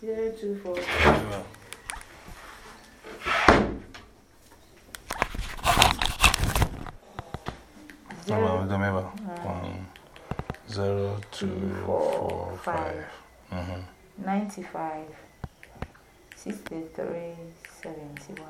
024. No, remember. 0, 2, 4, 5. 95 63 71.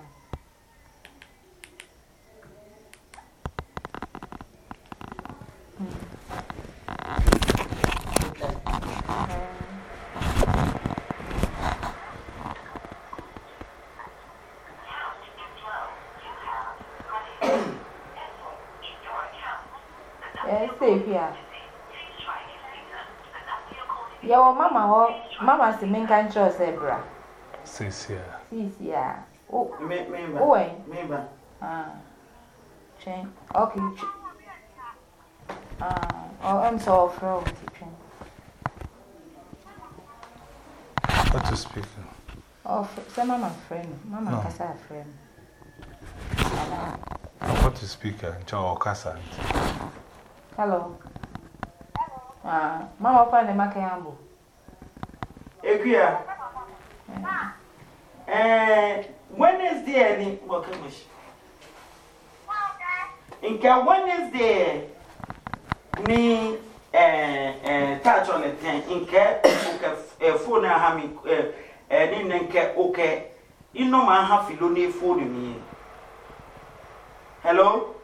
Here. Your mama is main control zebra. Sis, yeah. Oh, member. Chain. Okay. I'm so from what to speak? Oh, some mama friend. Mama Casa friend. What to speak? Chow Casa. Hello. Mama find the Macambo. Equia. Wednesday, any Wakamish. In Wednesday, me touch on the 10 in care, phone having in care, okay. You know, my half you don't need food me. Hello?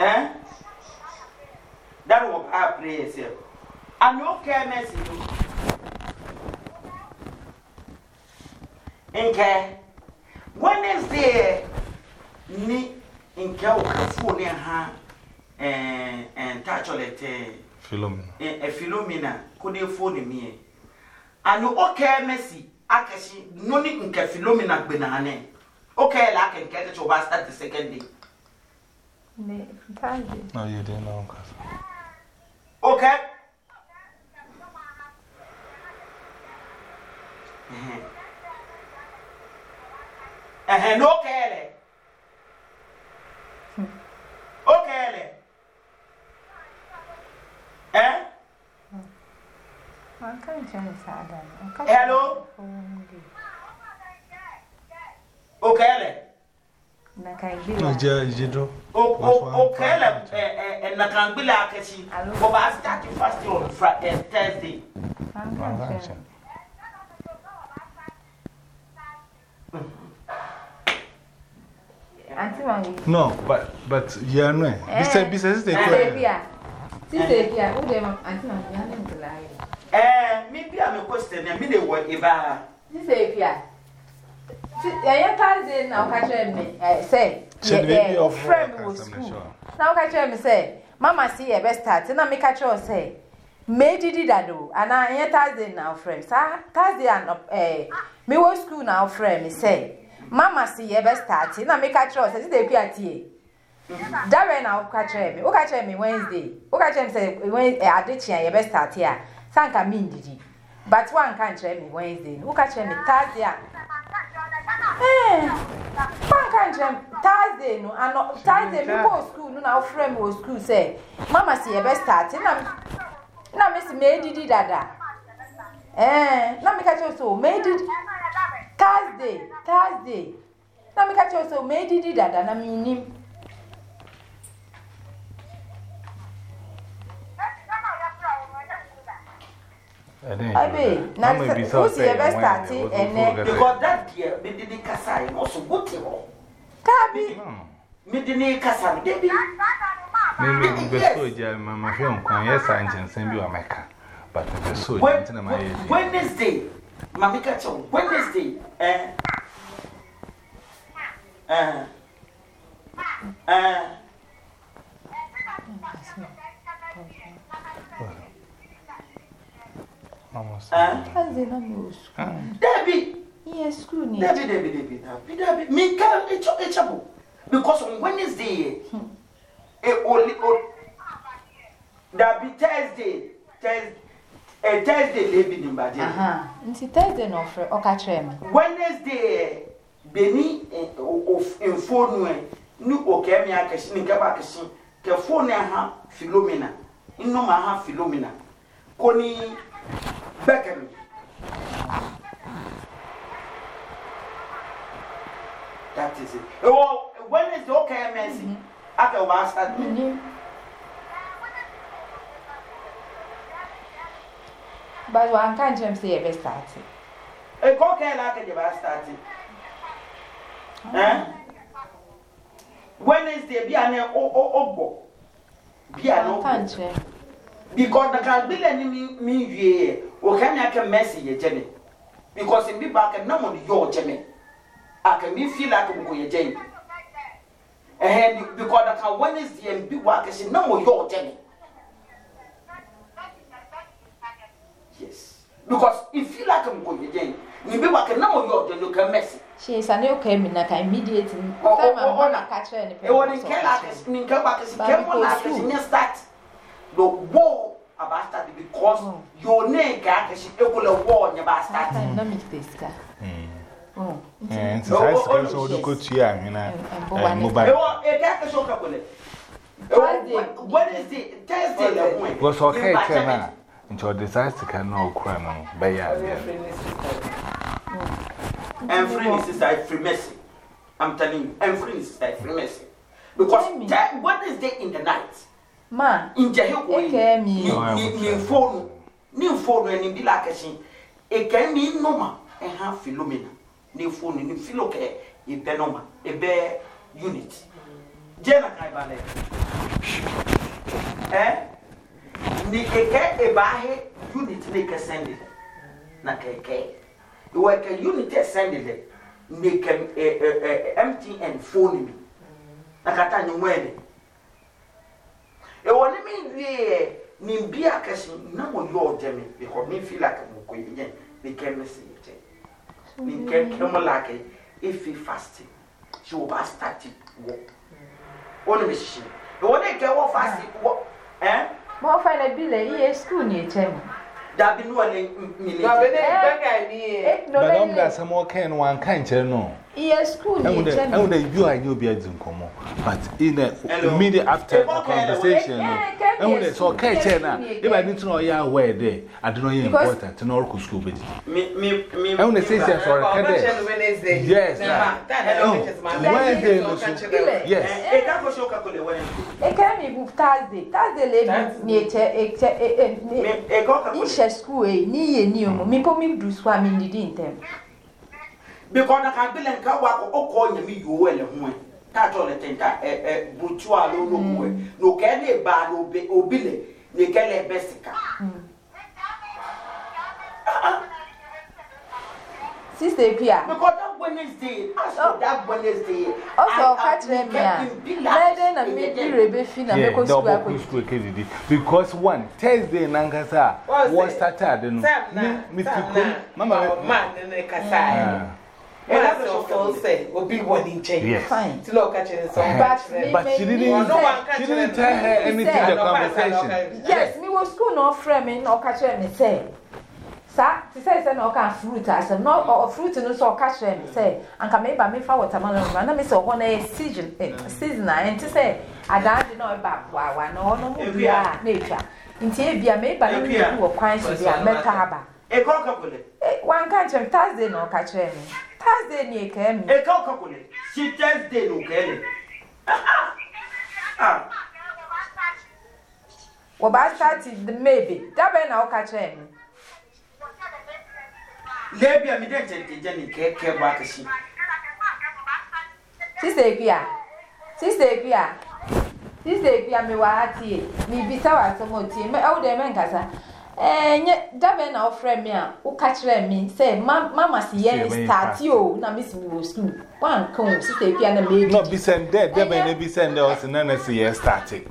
That was our prayer, sir. And no care message. In care. Wednesday, ni in care phone her and touch on it. Philomena. A Philomena couldn't phone me. And no okay, Messi. Akashi, no need in care Philomena Benane. Okay, like and get it to us at the second day. No, you didn't know. Okay. No care. Okay. Hello? Okay. Okay, and I can't be like a she. But I started fasting on Thursday. No, but yeah, no. Besides the maybe I'm a question. I mean, they were Eva. This is here. I can't now catch me. Say, your friend was school. Now catch me say, Mama see a best start, and I make catch her say, Made did that do, and I ain't Thursday now, friends. Thursday and me was school now, friend. Me say, Mama see a best start, and I make catch her say, they appear tea. Darren now catch me. Oh, catch me Wednesday. Oh, catch him say, when I did your best start here. Sanka mean did he? But one can't tell me Wednesday. Who catch me Thursday? One can't tell Thursday. No, and not Thursday. Before school, no, our friend was school say, Mama see a best start. Now, Miss Made did that. Now, me catch you so made it Thursday. Now, me catch you so made it that, and I mean him. I be, now who's the best party and because that year, me didn't Kasai, also good to all. Tabby, me didn't Kasai, baby. Maybe the soldier, my film, yes, I can send you a Mecca. But the soldier, Wednesday, Mamika, Wednesday, Debbie, yes, school, Debbie, me can't it's trouble because on Wednesday, that be Thursday, living in Badia. It's Thursday, no, for Okachem. Wednesday, Benny of Infone, new Okemia Cashin, Kabakashi, California, Philomena, in no maha Philomena, Connie. Beckham. That is it. When is the okay, Messi? After was that. But one can't just say ever started. A cocaine like the best started. When is the piano or piano country? Because the can't be any me, or can I can mess you, Jenny? Because in me back and no one your Jenny. I can me feel like I'm going to Jenny. And because I can when is the and be working, no more your Jenny. Yes. Because if you feel like I'm going to Jenny, you be working no more your Jenny, you can mess it. She is an okay, like immediate time I catch her any start the war about that because your name got a war in your bastard. And so I so the good to and mobile. What is the Thursday? Was okay, until disaster can no crime by and free is like free mercy. I'm telling you, and free is like free mercy. Because what is there in the night? Man, in Jehovah, new phone, and in Bilakashi, it can be normal and have Philomena, new phone, and Philoke, a benoma, a bear unit. Jenna Kaibale. Nika a bahe unit, Nika send it. Nakake. You work a unit sending it, make empty and phone me. Nakata no wedding. It won't mean Nimbia Cassin, no your Jemmy, because me feel like I'm going again. They can miss it. They can come like it if he fasting. She will have started walk. Only machine. The one they can walk fasting walk. More find a bill a school near Chem. That be no Madame does some more can one can't know. Yes, school near Chem. I would you are your beards in common, but in the immediate after the conversation, I would so okay, Chena. If I need to know your way there, I don't know you important to know school. Me, I want to say that for a cadet. Yes, Wednesday, yes. It can be Thursday. Thursday, near school, near New, me coming to swam in the dinner. Because I can't be like a call me you well and that's all I think. Boutua no candy bad obey, they can let Bessica. Sister Pia, because that Wednesday, that Wednesday, also catch them here. Then I made you rebuffing and make school because one Thursday Nankasa was started and Mama man in Kasai. And that's all say, will be one in change. Fine. To look at it, but she didn't tell her anything in the conversation. Yes, me was school no framing or catch me say. Sir, she says, no can fruit as a no or fruit and so catch me say, and come maybe me for watermelon, and I miss a 1 season, and to say, I don't know about why no nature. In Tabia, maybe I don't know quite to be a metaba. A cockapule. One can't Thursday no catch me. Thursday near came. A cockapule. She Thursday no Kelly. Well, by started the maybe. That way now catch me. Maybe I'm identity Jenny care back a sheep. Sister Pia, me wa tea. Me be sour some more tea. Me out there, Mancasa. Yet, that way now, friend me, who catch me, say, Mamma, see, start you, now Miss School. One comb, Sister Pia, and maybe not be sent there, there may be sent us and then I see a static.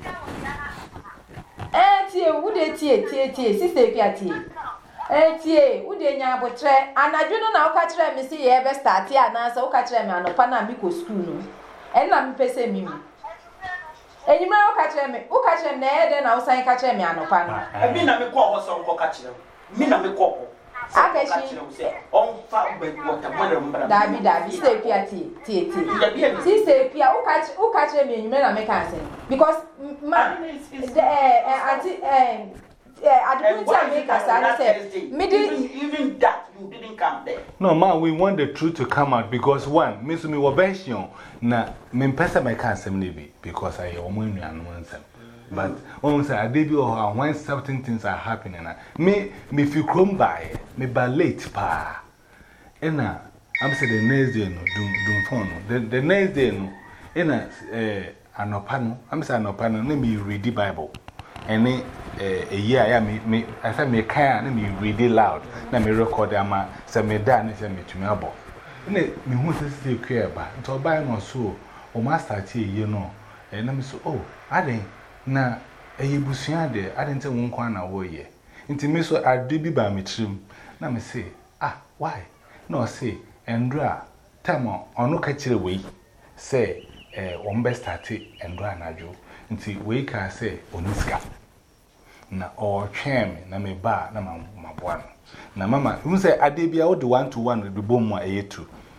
Would it tea, Sister Pia tea? Would they never try? And I do not now catch me, see, ever start here, and so catch me on a Panamico school. And I'm paying me. And you know, catch me, who catch him there, then outside catch me on a pan. I mean, I'm a call or some catch them. Me, I'm a call. I catch you on fat with what the mother Dabby, stay Pia tea. Sister Pia, who catch me, you may not make answer. Because my didn't tell me because I said, even that you didn't come there. No, man, we want the truth to come out because one, Miss me wabeshion, na me pesa my can't be because I am one and one. But when say I did you when certain things are happening, me if you come by, me by late pa. And I'm saying the next day no, don't phone. The next day no, anopano, I'm saying anopano, let me read the Bible. And a year, I said, me can, let me read it loud. Let me record them, send me down and send me to me about. And it me wants to stay clear about until buy no so, or master tea, you know. And I'm so, oh, I didn't. Na busia de adente won kwa na wo ye nti me so ade bi ba me trim na me say why no say endra time onu ka kire we say won be start endra na jo nti we ka say oniska na o twem na me ba na maboa no na mama you say ade bia wo de 1 to 1 de bom a yetu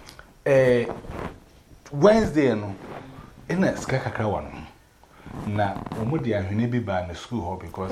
Wednesday no ina ska kakra wano na omudi ahwene bi ba na school hall because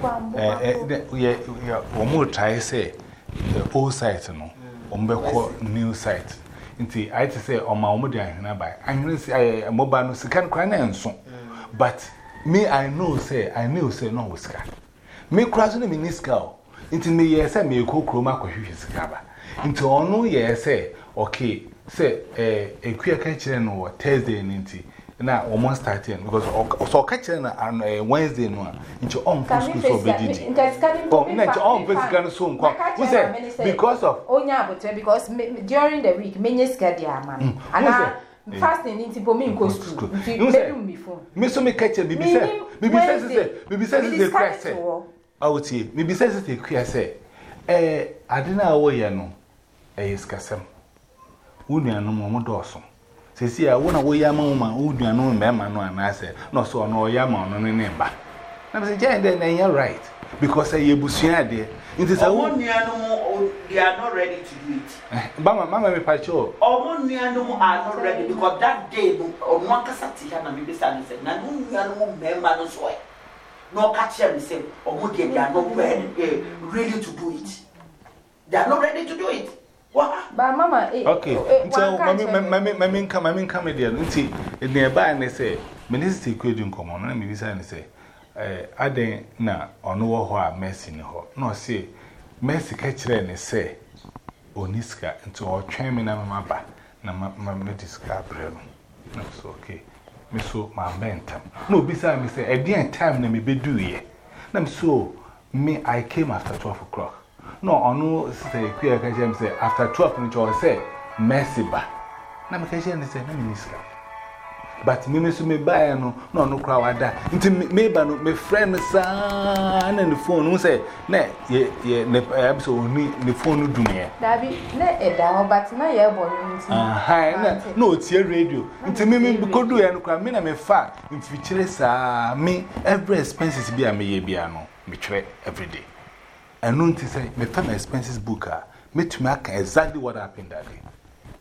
we omo try say the old site no ombeko new site nti I to say oma omudi ahwene ba ahwene say mobile no sika kra na enso but me I knew say no wosika me kra so na me niska nti me ye say me kokro ma kwahwe sika ba nti ono ye say okay say ekua ka kire no Thursday nti na almost starting because so catch na Wednesday no into on school so bedidi na on physical so nko who say because of onya abotre because during the week menye skadi ama ana fasting into po me nko school me phone me so me catch bibi say the Christ say awutie bibi say the Christ say adena wo ye no iskasem unuanu mo doso sesi ya wona wo yama ma uduanu mema no anase no so no yama no ne ba na be say na you right because say yebusuan de it is a omunuanu they are not ready to do it mama me pacho omunuanu are not ready because that day onu akasa ti ya na me be say na omunuanu mema no so no catch them say omu they are not ready to do it they are not ready to do it. But mama, okay. So, mommy come there. Nti, nearby and say, Minister Quidin come on, and maybe say, I then na on no mercy in her. No, say, mercy catcher and say, Oniska, into our chairman and my back, na my medical brother. That's okay. Me so my mental. No, beside me say, a dear time, let me be do ye. Nam so, me, I came after 12 o'clock. No, onu say queer can say after 12 minutes or say mercy ba. Na me can say na minister. But me so me buy no crowd da. Nti me ba no me friend sa na the phone say na ye ne so ni the phone do me. Dabi na e da but na ye bo nti. Na no tie radio. Nti me ko do ye no crowd me na me fa mfichire sa me every expenses bi a me ye bia no me twere every day. And no to say, me find my expenses book, me to make exactly what happened that day.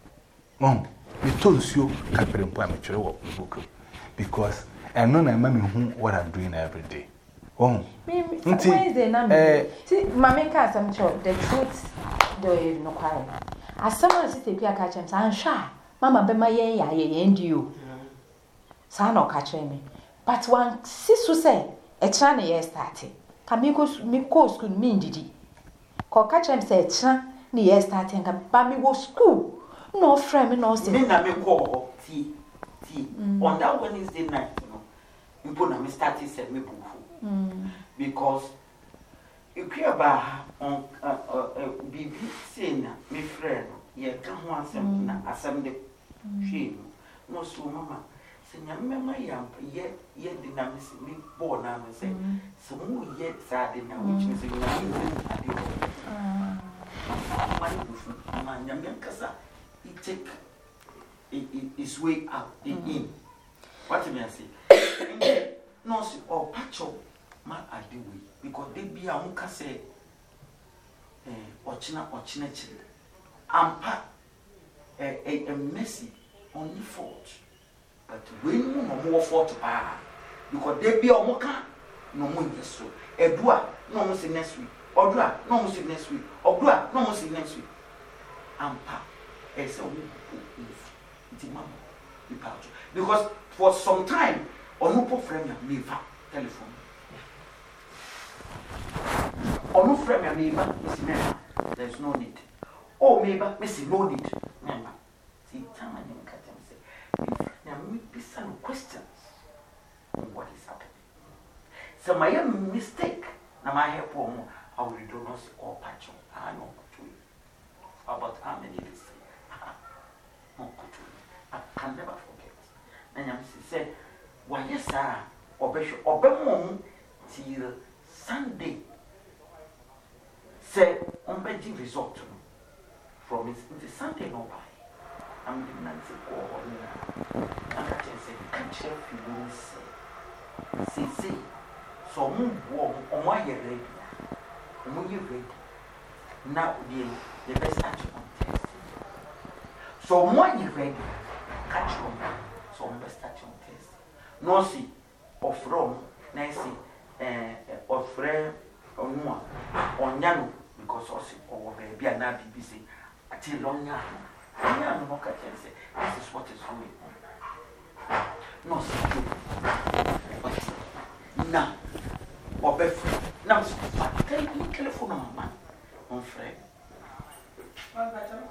Me told you, Captain Pamature book because I know my mammy what I'm doing every day. Wednesday, see, Mammy Cass, I'm sure the truth do you no quiet. As someone says, if you catch him, I'm shy. Mamma, be my ye, and you. Son or catch me. But one sister say, a China year starting. Kamiko me go school mean didi. Ko catch him say chan ni year starting ka ba me go school. No friend me no say. Me na me call ti on that Wednesday night no. Me na me started say me bufu. Because you care about on bibi say na me friend ye ka ho asem na asem de hwe no so mama senya mema ye dynamics me born na me say so mu ye sad na which means you na man nyam kasa it take its way out in what do you say no so or patcho ma ade we because they be a unka say ochina chile ampa a mercy only fault. But when you more fault because they be a moka no more yes. Edua, no more say next week. Odra, no more say next week. Odra, no more say next week. Ampa, it's a because for some time, Onupo frame me telephone. Onu frame me Miss Mema. There's no need. Oh, maybe Miss no need. Remember, see, time and you can say, there may be some questions on what is happening. So my mistake, now my help home, I will do not see all patch. I know to you about how many days. I can never forget. And I'm saying, why yes, sir, Obey till Sunday. Say, on Benji result from it Sunday no by. I'm the man say, oh, and I just say, can't share feelings. See, so move on my head ready. When you ready, now the best action on test. So when you ready, catch on so best action test. No see, of Rome, nice, of friend, on Yanu, because also, or baby, and not BBC, until long now. I no catch and say, this is what is going on. No, see, now, or Beffrey, now, tell me, telephone on my man, on friend. Well, but I'm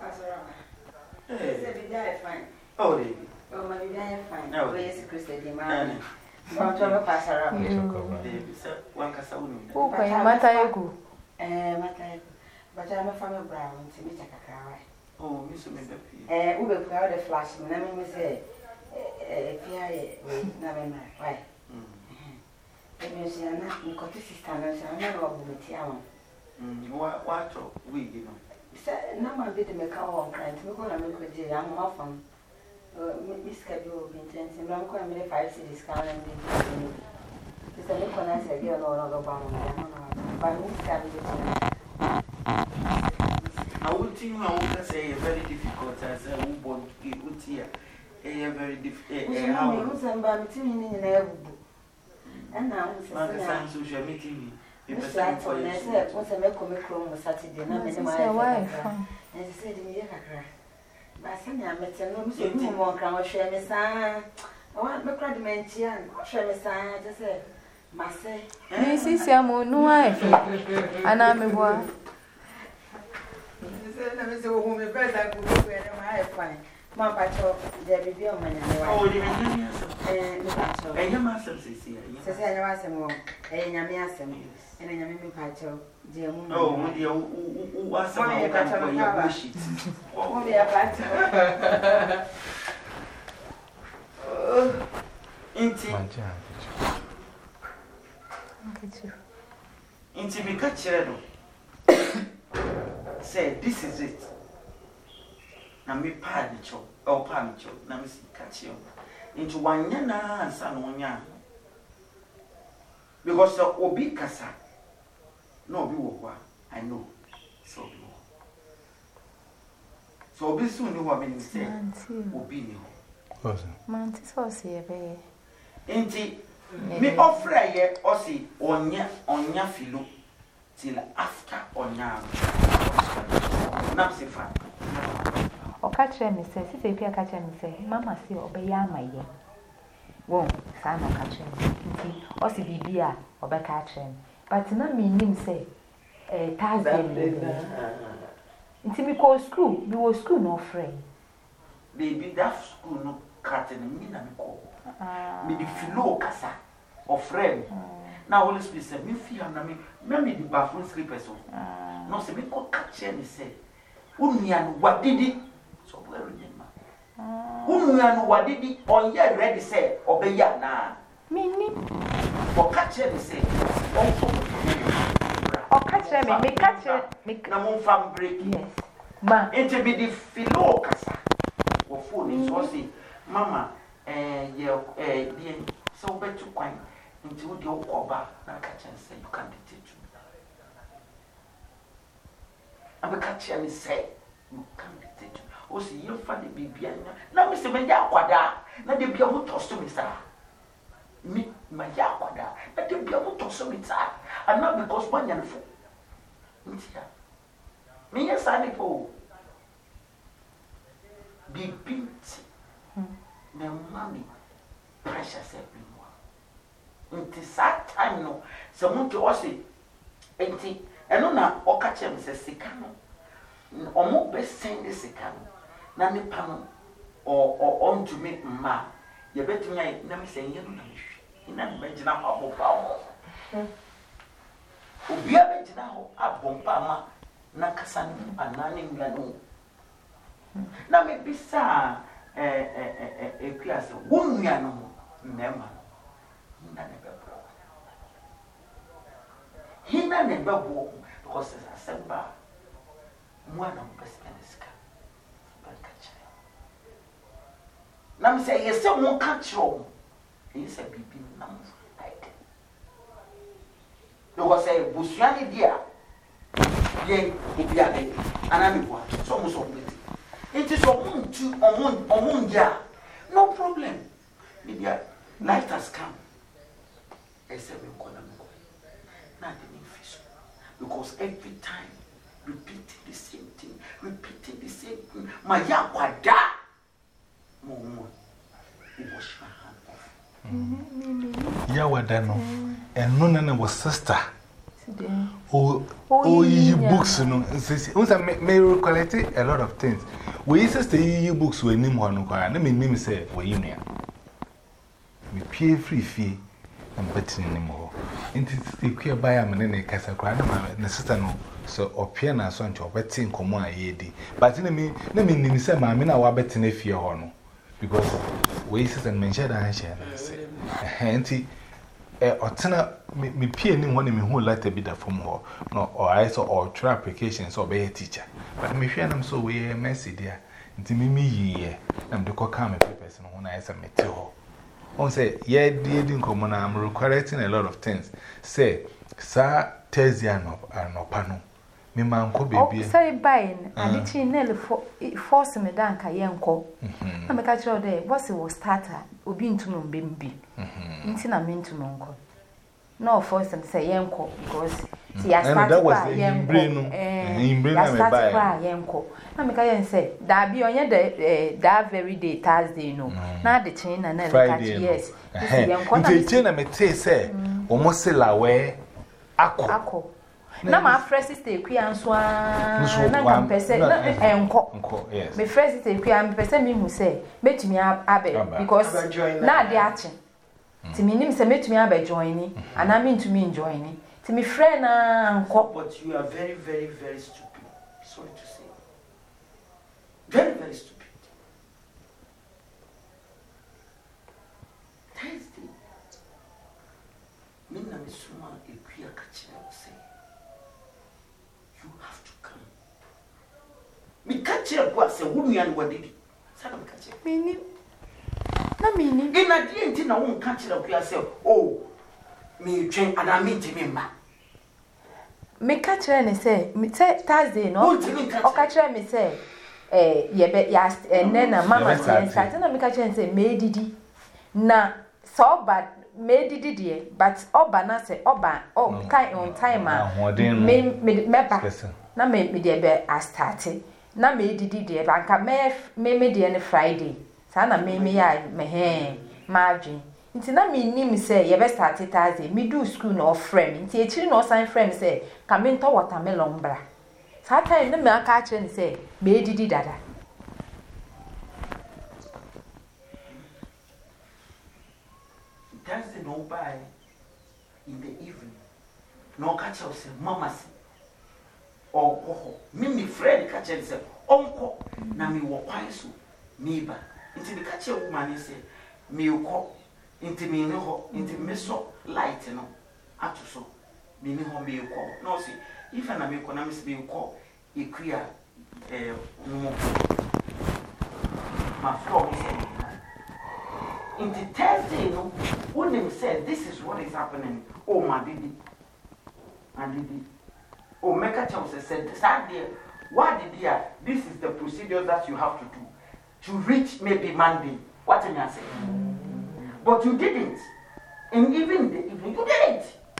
fine. Oh, lady. Oh, my dear, fine. No, where's Christy, man? I'm trying to pass around. One Casauni. Oh, Matayaku. But I'm a family brown to meet a cacao. Oh, Miss Maybe. We will proud of flashing. Let me say, Pierre, Namina, why? You see, I'm not in Cotis's standards, I'm not over with Yam. What we give them? No one did make our kind. We're going to make with you. I'm off on Miss Cabot intense. And I'm going to make 5 cities calendar. It's a little nice idea or another bomb. But Miss Cabot. I would think I would say a very difficult as a woman would hear a very difficult. And now, social meeting. Once I make a micro Saturday, no matter wife. And said, but some young men, no more can share me, son. I want my credit here and share me, son. I just said, Master, this is your moon wife, and I'm a wife. Let me see whom you better go where I find. My patrol, there will be a man. Oh, your master says here. Says I was a more, and I am patrol, dear moon. Oh, who was a patrol? Oh, we are patrol. Inti me catch say, this is it. Na me panicho, or panicho, na me catch you. Into one yana and son one yan. Because the obi kasa, no be what I know. So be. So obi soon knew what means say, obi knew. Mantis was here, baby. Inti me offer ye or see onya filo till after onya. Napsifa. Or catch him, says, if you catch him, say, Mamma, see, obey my ye. Won't, son, or catch him. Or see, be or by catch him. But not mean him say, Thursday. Into me call school, you will school no friend. Baby, that school no cutting me, and call. Me the philo casa or friend. Now, always be said, me feel me the bathroom slippers. No, say, me call catch him, say. Unian, what did it? So very remember. Unian, what did it? On your ready say, obey ya now. Meaning, or catch him, say, or catch him, me catch him, make no farm break. Yes, ma, it be the philo casa or phone is also, Mamma, dear, so bet you quite into the old cover, now catch and say, you can't teach me. I will catch him and say, you can't teach me. Oh, see, you'll find the baby. Now, Mr. Mendia, now they be able to toss to me, sir. Me, my yakwada, but they be able to so it's and not because one young fool. Me, yes, I know. Be beat. The mommy precious everyone. It is that time, no. Someone to us it. And on our Okachem says Sicano. Or more best send the Sicano. Nani panel or on to make ma. You bet me, let me say, you know, in that imagine our power. Ubia Benjina, a bompama, Nakasan, and Nani Gano. Now, maybe, sir. A class of woman, member. He never walk because as I said, one of the best pennies. Now, say, yes, someone catch home. He said, be number. There was a Bushani dear. Yea, if you are and I'm one, so much of it. It is a moon, yeah. No problem. Maybe life has come. I said, we're going to go. Not the fish. Because every time, repeating the same thing. My yakwada. Momo. Wash my hand off. Yakwada, no. And none was sister. Oh, books, you know. May recollect a lot of things. We used to say books were named one, and I mean, say, were union. We pay free fee and betting anymore. Into the queer buyer, and then a casa cry, my sister no. So, or piano, son, to betting come on a yedi. But in me, let me say, my men are betting a fear honor. Because we used to mention and share. Auntie. Otena me pay ni one me who let a bit from her, no, or I saw or try applications or be a teacher. But me fear them so we a messy dear. Into me ye, and the cockam papers and when I submit to her. On say, yeah, dear, didn't come on, I'm requiring a lot of things. Say, Sir Tezian or Pano. Me man could be say buying, and it's nearly force me down Kayanko. I'm a catcher there, what's it was starter, or being to know bimbi. I mean to Monko. No force and say Yanko because he has started by Yanko. Yanko. I'm a say, that be on that very day, Thursday, no. Now the chain and then Friday, yes. The chain I may say, almost say la way. Ako. Na my first sister Queen Swan, na person, enko. Yes. My first sister Queen person me who say, met me abe because now they are. To me, name say met me abe joining, and I mean to me joining. To me friend enko. But you are very, very, very stupid. Sorry to say, very, very stupid. Thursday, me na me suma ekuya kachira say. You have to come. Me kachira kwa say who me and what did? Sada me kachira. Meaning. Na meaning. In a day, na won kachira kwa say oh me train and I mean to me ma. Me kachira ne say me say Thursday no. O kachira me say ye ya na mama say start na me kachira say me didi. Na so bad me didi die but oba na say oba kind on time me ba na me dey be a start na me didi die ba nka me dey ne Friday sa na me ya me margin nti na me nim say ye be start Thursday me do school no friend nti e chiri no sign friend say ka me nto watermelon bra sa time na me aka kire ni say me didi dada. Thursday no buy in the evening. No catch us say mama say oh me friend catch and say uncle na me wo kwan so me ba nti me catch woman say me ko nti me no ho nti me so light no ato so me ni ho me ko no see if na me ko na me say me ko ekuya no my floor say in the Thursday, no, when they said, this is what is happening. Oh, my didi. And didi. Oh, Mecca Chelsea said, Sunday, what did you? This is the procedure that you have to do to reach maybe Monday. What am I saying? But you didn't. And even in the evening, you didn't.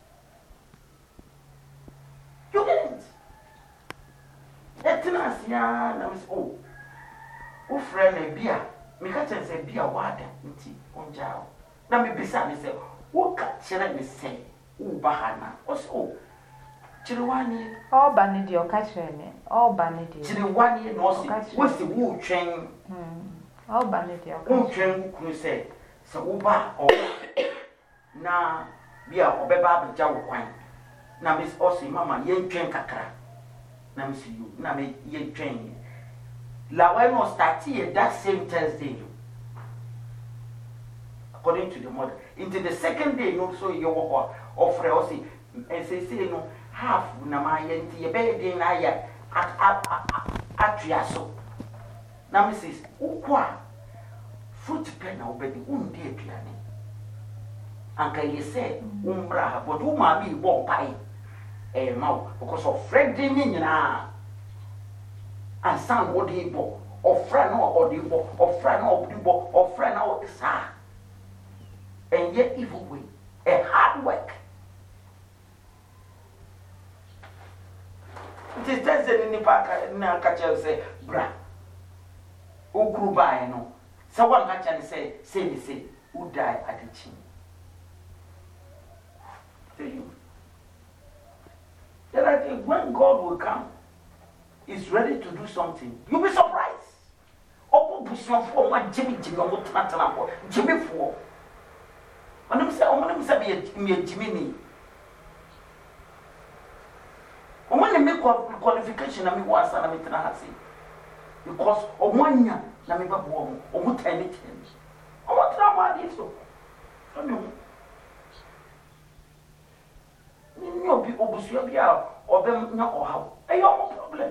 You didn't. That I was, oh, friend, a beer. Me catch and say, beer water, on jaw. Now me beside me say, what can me say? Oh, Bahana, also. Chilwani, all banid your catcher, all banid. Chilwani, no, what's the wood train? All banid your wood train, who say, so Uba or now be a Obeba Jaw wine. Now Miss Ossie, Mamma, yen train kakra. Now Miss you, now me yen train. La when was start here that same Thursday. According to the mother, into the second day, no, so you walk off Ossie and say, no. Half na my yenti ye be na ya atriaso na Mrs. Ukwa fruit pen na obedi undi aduane anka ye say umbra ha but u ma bi bo pai ma because of friend ni nyina and sound what he bo of friend no odi bo of friend no odi bo of friend no sa and yet evil way a hard work. It is Thursday in the park, and now catch say, bra. Who grew by, no. Someone catch and say, who died at the chin. Tell you. Then I think when God will come, is ready to do something, you'll be surprised. Open position for one Jimmy, Jimmy for. When I'm saying, me a Jimmy. When make qualification, I mean, what's an amateur because of 1 year, I mean, or what anything. I want to know what it is. You be obusua or them not or how. I have no problem.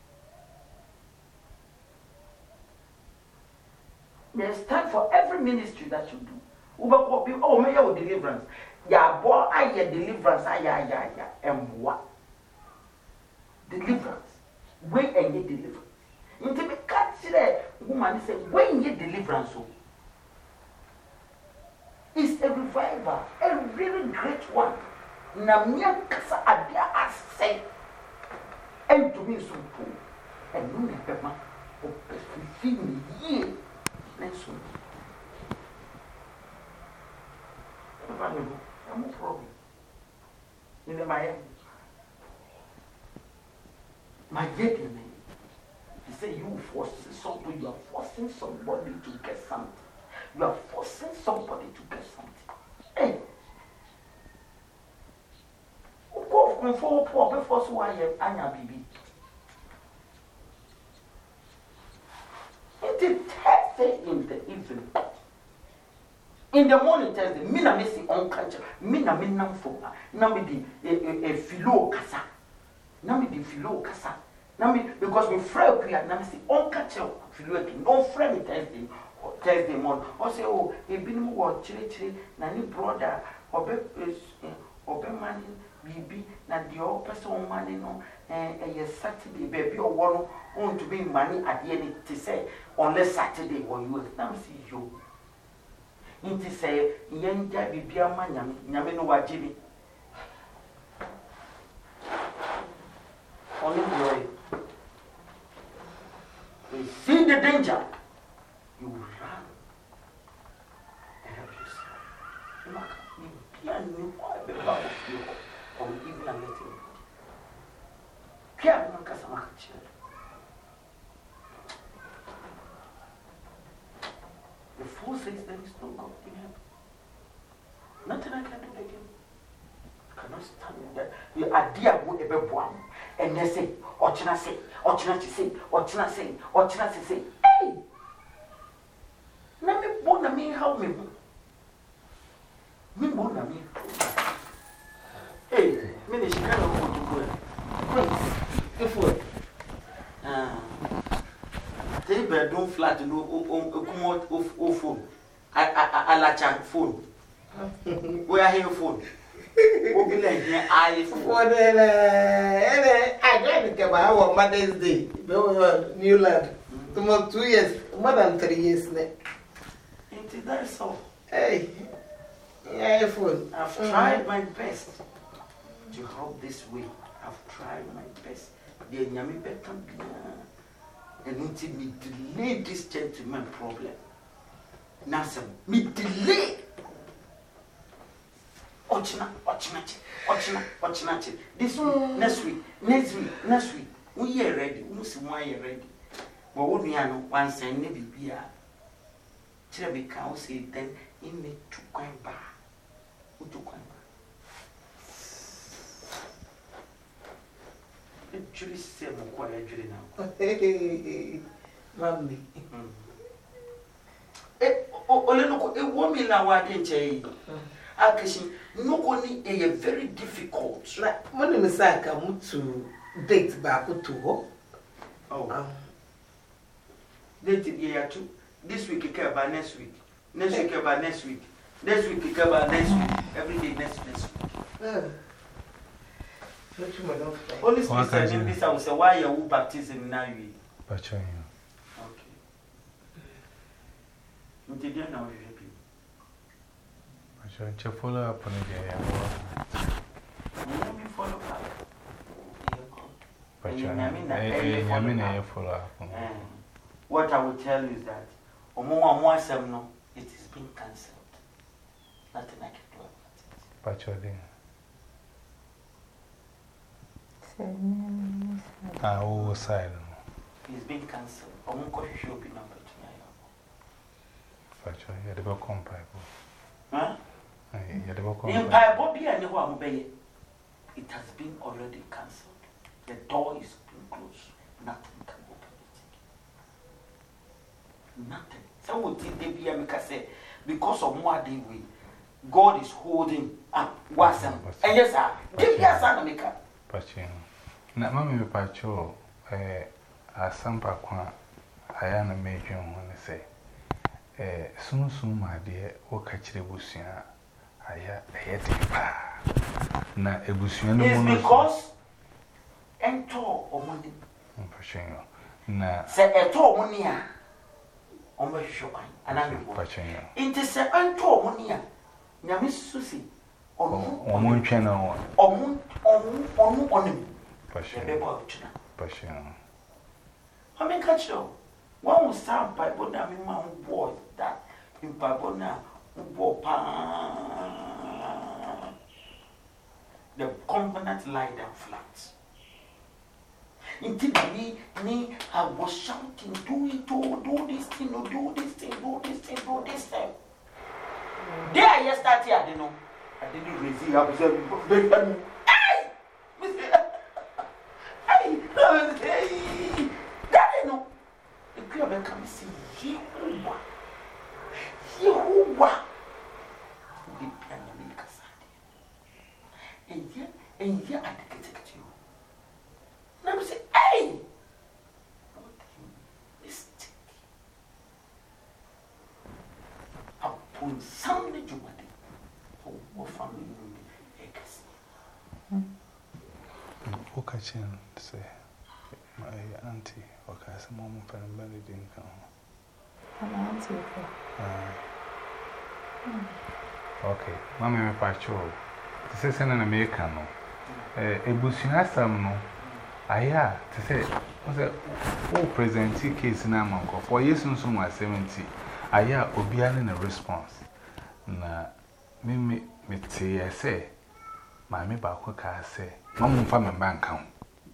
There's time for every ministry that you do. Oh, may your deliverance. Yeah, boy, I get deliverance. And what? Deliverance. When and get deliverance. Into the catch woman say, when you deliverance. It's a revival, a really great one. Namia Kasa Adia I say, and to me so poor, and no never of 15 years. Next one. I'm no problem. In the Miami. My dear man, he said, you forcing something, you are forcing somebody to get something. You are forcing somebody to get something. Hey! Go for poor before so I am Anya Bibi. It is Thursday in the evening. In the morning, Thursday, Mina Messi on culture, Mina Minam for Namidi a philo casa. Namidi philo casa. Nami because we friend we are Namisi on culture philo, no friend Thursday morning. Or say, oh, a bin more chili, Nani brother, or be money, baby, not the old person money, no, and a Saturday, baby, or one on to be money at the end to say, unless Saturday or you, Namisi you. Inti say, Yanja Bibia Man, Yamino Wajibi. Only glory. You see the danger, you will run and help yourself. You can't know what about you or even let it. Can't make us a match. The fool says there is no God in heaven. Nothing I can do again. I cannot stand there. The idea would ever one. And they say, Ochina say, hey! Let me bona me how me. Me bona me. Hey, me she can't go to go. If what? Three bedroom flat no phone. I like a phone. We are here phone. I got to our Mother's Day. New land. Tomorrow 2 years, more than 3 years. That's all. Hey, Yeah, phone. I've tried my best to help this way. I've tried my best. The Nyami better and until me delay this gentleman problem. Nasa, me delay. Ochina. This week, next week. We are ready. We see why you're ready. But what we are no one saying, maybe be a Chile cow say then in me to coin bar. Who to coin bar? Julie said, what I Julie now. Hey, mommy. A woman now, I didn't say. Actually, no one is very difficult. Like, when you say, come to date back to her. Oh, date year two. This week, you about next week. Next week, about next week. Next week, you about next week. Every day, next week. Only speaking this, I will say, why are you baptizing now? Baptizing. Okay. Did you know? You follow up on it. You follow up. But I mean, follow up. What I will tell you is that it is being cancelled. Nothing I can do about it. But you're there. Oh, side. It's being cancelled. Should be number 2. But you're the book on pipe. Huh? In Bobby and it has been already cancelled. The door is being closed. Nothing can open it. Nothing. Some would think they be a say because of more day we God is holding up Wasam. And yes, sir. Give me a son maker. But you know, Mammy Pacho, a sampa qua, I am a major when I say, soon, my dear, or catch the busia. I had it. Now, a busian is because enter or money. Pushing now, say a tall money on my shop, and I'm watching you. It is a enter money. Now, Miss Susie, or moon channel, or moon on him. Pushing. I mean, catch you. One will sound by Bona, my boy, that in Pabona. The component lie down flat. Until me, I was shouting, do this thing, do this thing, do this thing, do this thing. There I started, I didn't know. I didn't receive. I was saying, hey! Hey! Daddy, no. The club can see Yehovah. And yet I take it to you. And I say, hey! What do you mistake? Upon Sunday, you want it. What family will be a What can I say? My auntie, or some mom and Benny didn't come. Okay, Mamma Pacho. This is an American. A Bushina Sam. I to say, was a full present case in Amonco for years and so much 70. I Obian in a response. Na me say, Mammy Bacoca say, Mamma Farm and Bank count.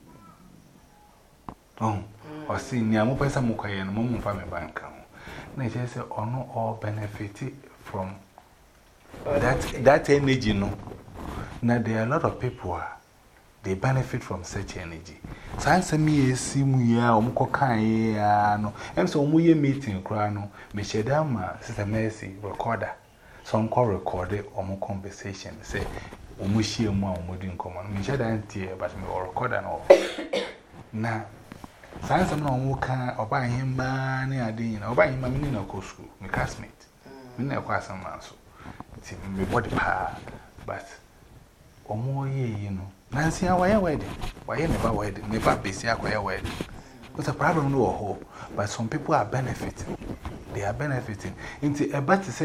Oh, or see near Mopesa Mukai and Mamma Farm and Bank count. Nature say, or no all benefit from that energy. No, now there are a lot of people they benefit from such energy. Sans me a simuya, Umkoka, no, and so we meeting crano, Michedama, Sister Mercy, recorder. Some call recorded or more conversation. Say, Umushi and one would in common. Michedantia, but me or record and all. Now, Sans no one can or buy him money, I didn't, or buy him a minute or school, my classmate. We never quite some man so. It's my body power, but or more ye, Nancy, why wedding? Why never wedding? Never be see a wedding. What's a problem? No hope, but some people are benefiting. They are benefiting. Into a better say,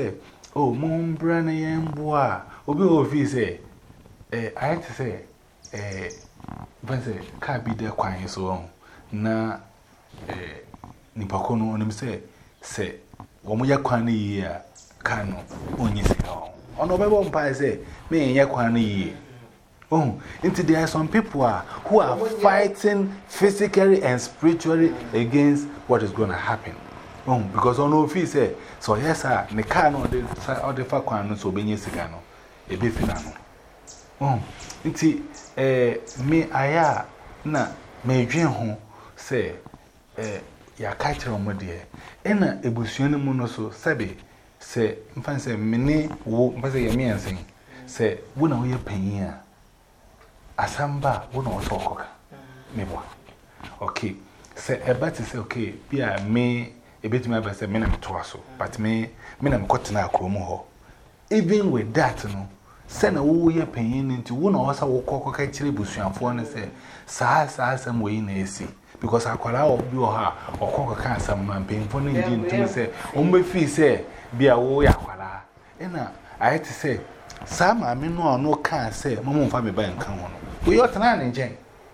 oh, Mom Brana Yamboa, Obi office, I had to say, but can't be there quiet so long. Na Nipacono on him say, Omoya Quani year, Cano, only say, on November Pie say, me Yaquani. Oh, into there are some people who are fighting physically and spiritually against what is going to happen. Oh, because on no fee say, so yes, sir, the car no the Faquano so being Sigano, a bifinano. Oh, into me, I na me dream home say, ya catcher on my dear, and a bushino monoso, Sabi, say, fancy, many wo, but say, me and sing, say, when are we paying? Asamba, one or so, maybe. Okay, say, a better say, okay, be a me, a bit my best, a minute to us, but me, I'm cutting out Cromo. Even with that, no, send a woo paying into one or so walk actually bushing for and say, Sas, some way in AC, because I call out you her or cock a cancer man paying for Indian to say, fee say, be a woo yaquala. And I had to say, Sam, I mean, no can't say, Mamma family bank come on. We ought to learn, Jane.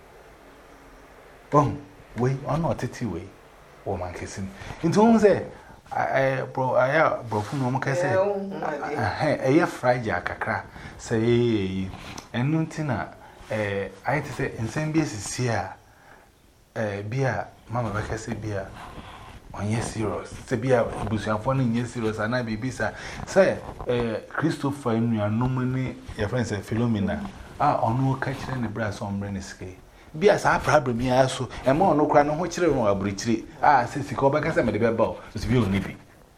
Boom, we are not a tea way, woman kissing. Into whom say, I brought from no can say, a year fried jack, say, and Nuntina, I had to say, in same basis here, beer, Mamma Becca say beer. On yes, serious. Say beer, Busham phoning yes, serious, and I be bisa. Say, Christopher, you are no money, your friends, a Philomena. On no catching the brass on Brennisky. Be as our problem, me also, and more no crown on which children are breachy. Since you call back as I made a bell, it's real nippy.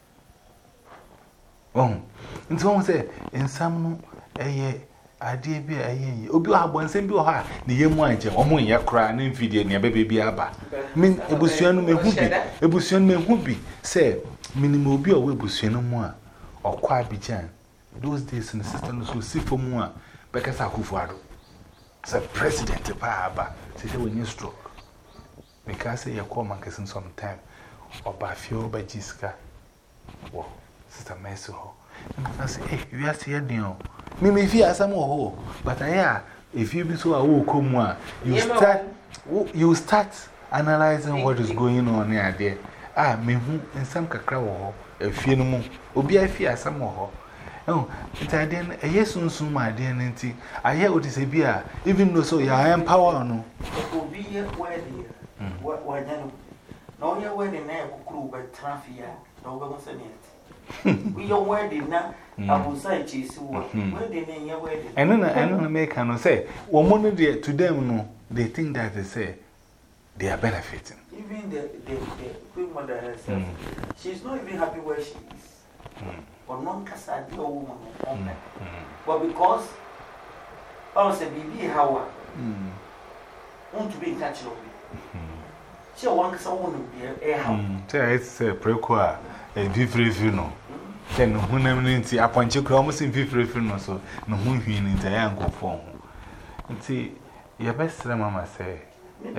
Oh, and so say, in some idea be a year. Obi have one same be her, the young wine, or moon ya crying in video near baby abba. Mean a bussian may who be, a bussian may who be, say, minimum be a way bussian more, or quite be jan. Those days in the systems who see for more. Because I could say President Paba, say when you stroke. Because say you call Mancason sometime, or by Fio by Jiska, or Sister Meso. And I say, hey, you are here now. Maybe fear some more, but if you be so a woo come you start analyzing what is going on there. Me who in some cacao, a funeral, or be I fear some more. Oh, it's I didn't a yes soon, my dear Nancy. I hear what is a beer, even though so I am power no. It will be a wedding. What then? No, your wedding there, crew by Trafia, no one send it. We are wedding now. I will say, cheese, wedding in your wedding. And then I make no say, one money there to them, no, they think that they say they are benefiting. Even the queen mother herself, she's not even happy where she is. Or non Cassadi or woman, but because also be how want to be in touch with me. She wants someone to be a house. It's a prequa, a different funeral. Then, when I'm in the upon you almost in different funeral, so no one in the uncle form. And see, your best mamma say, it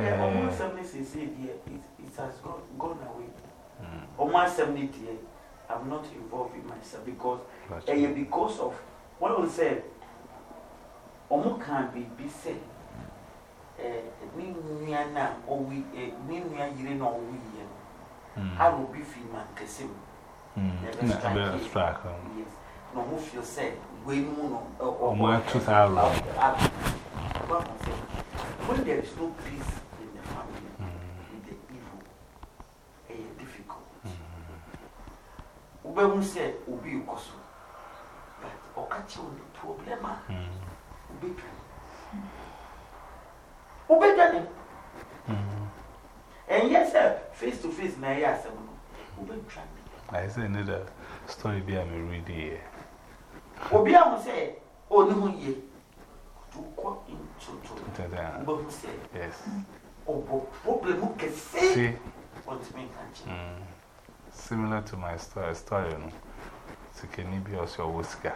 has gone away. Almost 70 years. I'm not involved in myself because of what I said. Omo can be said. Niana or we Ninia Yin or we I will be free man Cassim. Yes, no move yourself. Way moon or more 2,000. When there is no peace in the family, the evil, difficult. When we say, Ubi Koso, but or catch you the problem, Ubi. And yes, sir, face to face, my ass, I say another story be a reading. Ubi, I will say, oh, no, ye to quote into say, yes. Oh, problem, can say, what's me catching. Similar to my story, no? So can you be also a whisker?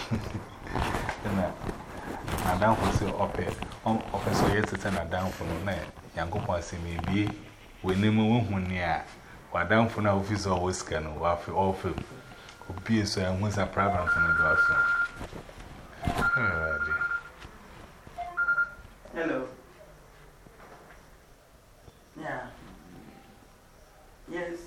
I don't want to say open so yes, it's a down for no night. Young couple see me be when you move when you are down for now, office or whisker, no, or be so and was a problem from the door. Hello. Yeah. Yes.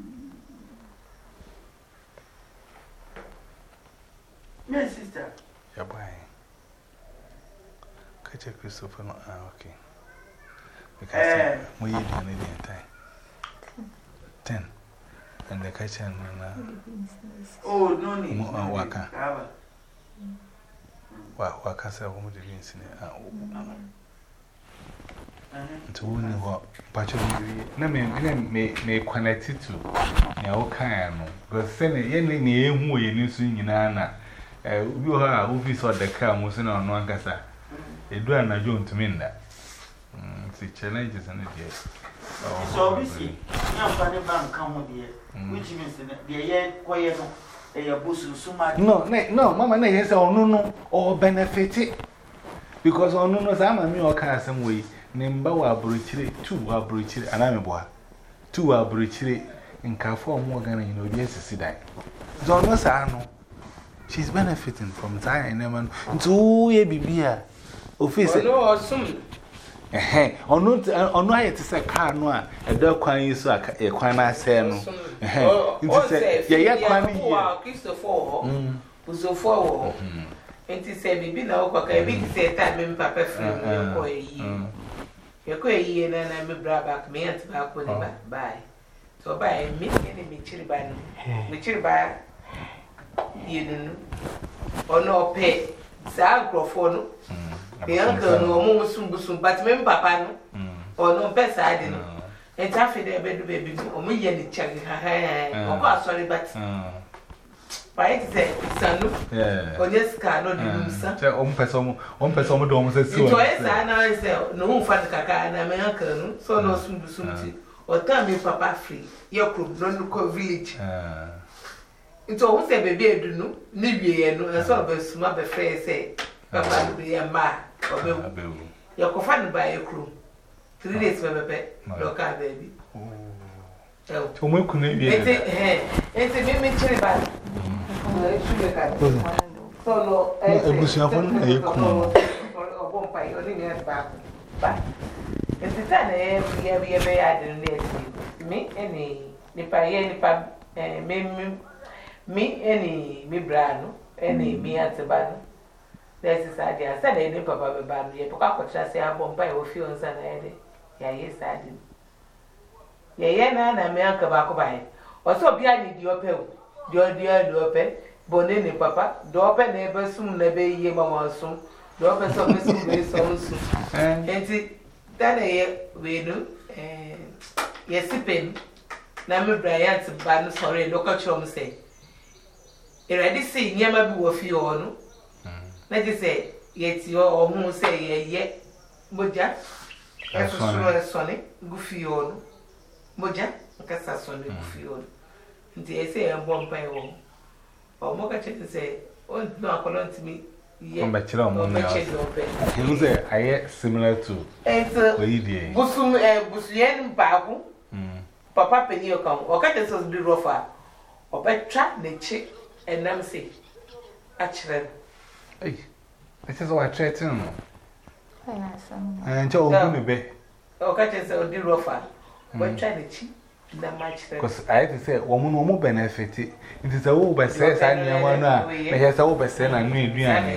Yes, sister. Yeah, boy. Catch a Christopher. Okay. Because we did anything time 10 and the kitchen. Oh, no need. Waka. Waka said, what would you be in? To win what Patrick may connect it to Yaokan. But send it any near who you knew soon in Anna. You are who saw the car was in on one cassa. A dwan a joint to mean that. The challenges and it yes. So, obviously, I'm funny bank come with you, which means the year quiet a bush so much. No, Mamma, yes, or no, or benefit it. Because on no, I'm a mere car some way. Nimba Bruchiri, 2 are Bruchiri, and I'm a boy. 2 are Bruchiri in Carfor Morgan, you know, yes, see that. Don't know, Sano. She's benefiting from Zion and to a bibia. Office, no, soon. Eh, or not, it is a car noir, a dog quine is a quina sen. Yeah, Christopher, who's so forward. And to say, maybe now, what I mean to say, time in Papa Friend, for a year. You're quite year and I'm a brother, me and back with him by. So by me, me chili by, you know, or no pay, Zagro. The uncle no more soon, but remember, Papa, or no best I didn't. And Taffy, their baby, or me and the chaggy, oh, sorry, but. Right, son, or just cannot do so. One person don't say so. I say, no fun caca and American, so no soon, or tell me, Papa free, your group, don't look village. It's always a baby, do no, Nibby, and sort of a small affair say, Papa be a ma, or you're confined by a crew. 3 days for a pet, local baby. To make it's a mimic cherry bag. So, no, I wish I won a cool or by your linear back. But it's the time every year I didn't me any Nipa, me any me brano, any me at the ban. There's this idea. I said, I didn't papa ban, yet Papa say I'm born by a few and son. Yes, I did. Yea, Nana, America back by. Or so behind your pill. Dear, Dope, Bonini, Papa, Dope, neighbor soon, never ye, Mamma soon, Dope, some soon. And then we do, yes, sipping. Nammy Bryant's band, sorry, local chum say. If I did see Yama be a few on, let us say, yet your own say, yet, Moja, as Sonny, goofy on Moja, because I saw the goofy on. They say I'm born by all. Or Mocha say, oh, no, colon to me. Yeah, but you know, I yet similar to Lady Busuen Babu, Papa Penny come, or cut us the rougher, or by trap the chick and Nancy. Actually, this is what I try to know. And told me, or cut us the rougher, but try the chick. Because I had to say, woman more benefit. It is a over says I near one. I has over said I knew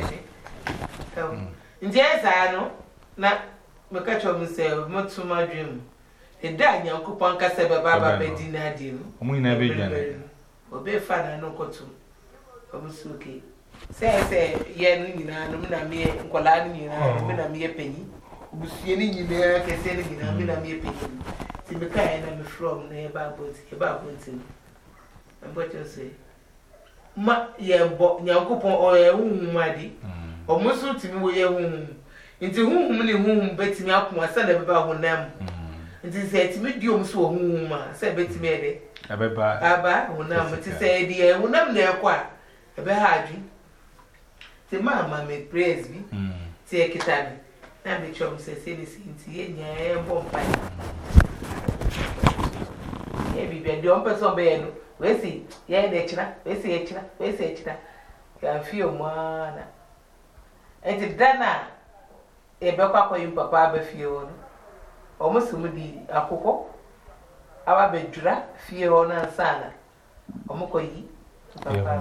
yes, I know. Not because of myself, not to my dream. A dad, young coupon Cassava Baba Bedina deal. We never did. Obey father, no cotton. Omusuki. Say, yen, Namina me, Colani, Namina me a penny. Busiani, you may have said, Namina me a penny. Timika and I'm from nearby Bunting. And what you say? Ma, ye bought Yankupon or a woman, maddy, or Muslim to me with a woman. Into whom many whom bet me up my son about one name. And he said to me, you so whom, said Betty Mary. Abba, when I'm to say, dear, when I'm there quite a behadi. The mamma made praise me. Take it at me. And the chum says, anything to ye, I am born by. be the person be no. We see, yeah, the china, we see china, we see china. Can feel one. And the dana a beka for you, papa, be feel almost somebody a coco. Our bedra, fear on and sana. Omoko yi, papa.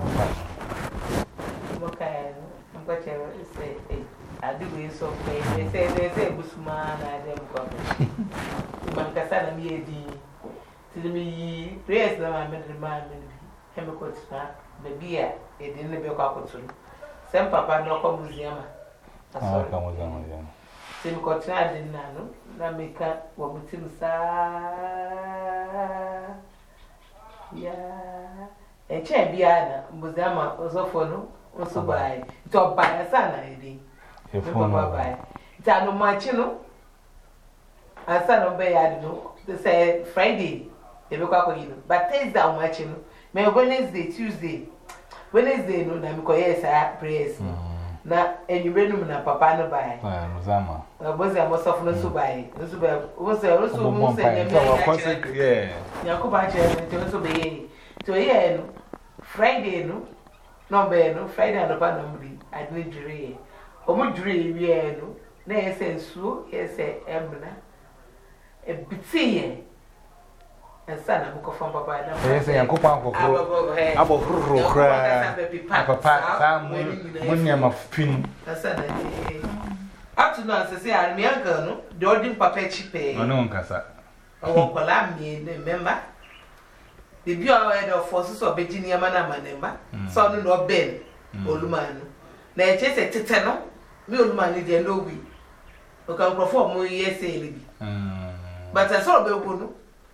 Okay, I'm going to say, I do it so pay. They say, Busman, I dem come. Mancasana me, to me, praise them, I made the man, Hemico snack, the beer, it didn't be a couple soon. Some papa no come with Yama. I saw come with them. Tim Cotina didn't know, Namika, what with him, sir. Yeah, and Champiana, Muzama was off for no, also by top by a son, I did. By it's no much, you know. A son of Bay, I don't know. They say Friday, they look up you, but taste down much, you know. May Wednesday, Tuesday. Wednesday, no, yes, I praise. Now, and you read them in a papa no by. Zama. I was a most of no so by. Was also most of yeah. Yakubacha, and also be to a Friday, no, no, Friday and the Panambi. I didn't dream. Dream, yeah, no. Nay, say so, yes, Emna. A bitty. And son, I'm going from Papa. Yes, I'm going to Papa, Sam, Munyam of Pin. Up to now, I say, I'm young girl, the old Papa Chipe. No, Cassa. Oh, Palam, remember? The view of forces of Virginia Manama, son no Ben, old man. Now, just a titano, me old man, the no we. You can perform more years, but I saw a bit.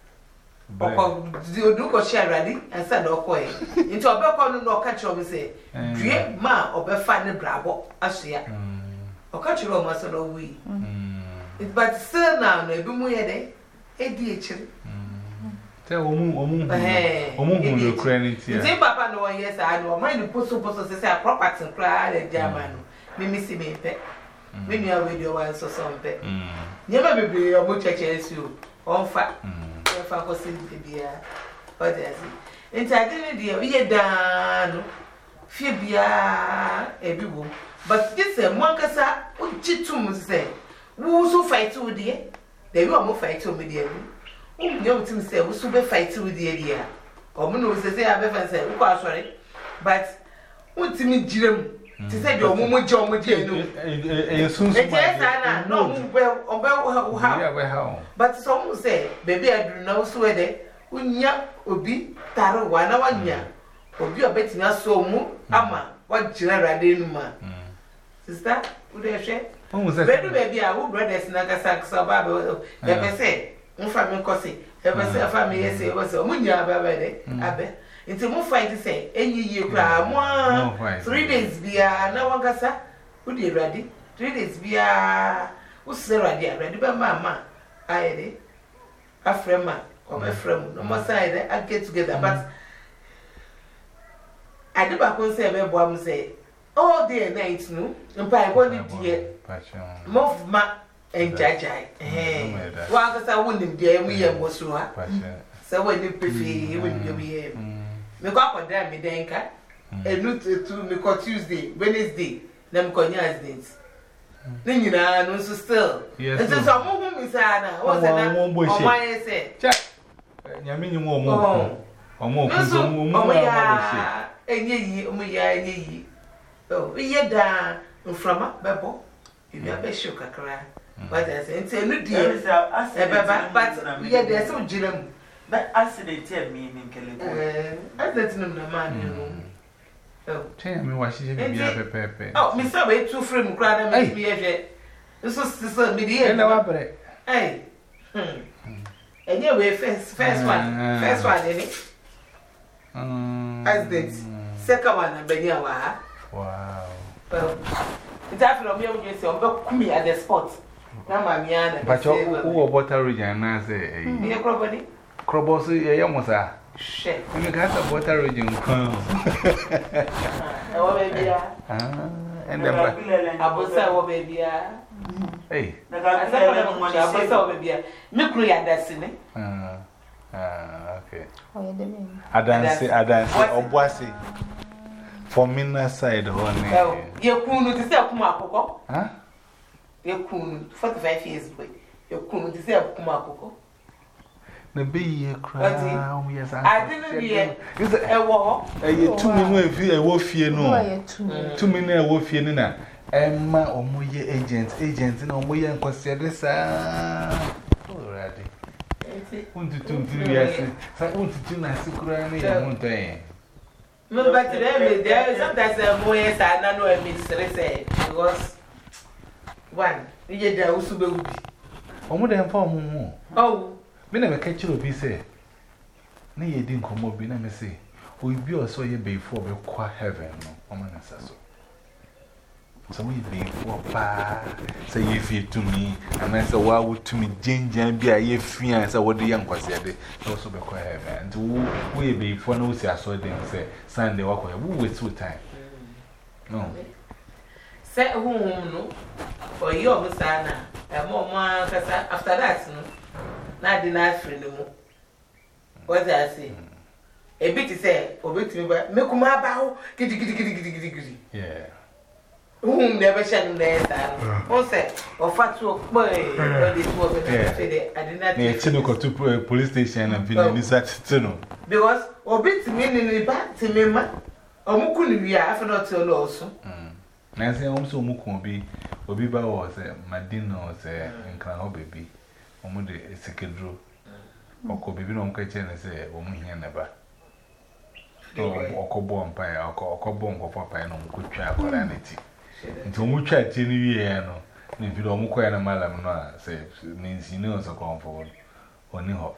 Do share ready and send no coin into a back no catch of say, Dream ma or be fine bravo, as ya. Or catch your own muscle of we. But still now, no be more day, ADH. Tell Omu, credit. Papa, no, yes, I know. Mind to put some to say a property and cry a German. Missy me pet. When you are with your wife or something. Never be a much as you. On fat. If I was in the beer, but as it. And I didn't dear, we are done. Fibia, a bibble. But this is one cassa, what chitum say. Who so fight to dear? They will more fight to me, dear. You know, Tim said, who super fight to dear. Or Mono say, I've ever said, oh, sorry. But what to me, Jim? To say your woman, John, with you. Soon, yes, no, well, but some say, baby, I do know swear, Unya, Obi, Taro, 1 hour, ya. Obi, a betting us so moo, Ama, what general didn't man. Sister, would I say? Baby, I would rather snag a sack so Bible, ever say, family cossy, ever say a family, say, was a Munya, Abe. It's a more fight to say, any year cry, 3 days be no one gassa. Would you ready? 3 days be who's Sarah, dear, ready by mamma. I a friend, or my friend, no more side, I get together, but I never say, my bomb say, all day and night, no, and by 1 dear, Moff ma and Jajai. Well, because I wouldn't dare me and was so when you prefer, you will be. Me go up there, me denka. And not to me call Tuesday, Wednesday, them cognac days. Then you know, no so still. Yes. And so some woman is Anna. What's that? Oh, my say. Check. Yamini more. Or more. And ye, oh, we are down from a bubble. You have a sugar cry. But I say, it's a new deal. But we are there so Jim. But accident tell me in Kelly. I don't know the man, you know. Oh, tell me what she did. Oh, Miss Away, 2 frame crowd and make me a this was the media. Hey, anyway, first one, any as this second one, and Benyawa. Wow. Well, it's after me, you say, oh, me at the spot. Now, my man, but who about a region, I say, near property. Crobos, a young was a shit. You got a water region. And then I was a baby. Hey, I said, baby, Nuclear destiny. Okay. Oh, you didn't. I dance, Obuasi. For me, na side, honey. You're cool to say, Kumako. Huh? You're cool 45 years, but you're cool to say, Kumako. The bee crown, yes, I didn't hear a war. You 2 minutes, if you will fear no. 2 minutes, will fear Nina. Emma or Moya agents, and Omoya and Cosia this. Already. 1 to 2 years. I want to do my secret one day. No, but there is sometimes a Moya, I don't know a mystery because 1, you get the Usubu. Or more than 4 more. Oh. Me never catch you be say. Na ye didn't come up, na me say. We be also ye before we qua heaven, no, woman so. So we before pa say ye feel to me, and I say, why would to me ginger and be a ye fear, so what the young was said, also be qua heaven. And we before no say, I saw them say, Sunday walk away, who waits with time? No. Say home, no, for your Messana, and more after that, no. Not the nice friend. What I say? A bit is said, or bit me, but make my bow, giddy. Yeah. Whom never shall there, or say, or fat to a boy, or this woman. I did not need to police station and finish that tunnel. Because, or bit meaning back to me, or Mukuni, we are after not so also. Nancy also Mukumbi, Obiba was a Madino was a Nkran baby. Omude sekedro okobibi no mkache na se omuhia neba okobo mpai okobo nkofo pai no mkotwa akola neti nti omutwa tie ni wie no ni bi do mkoya na malam no a se ninsi ne oso konfo oni ho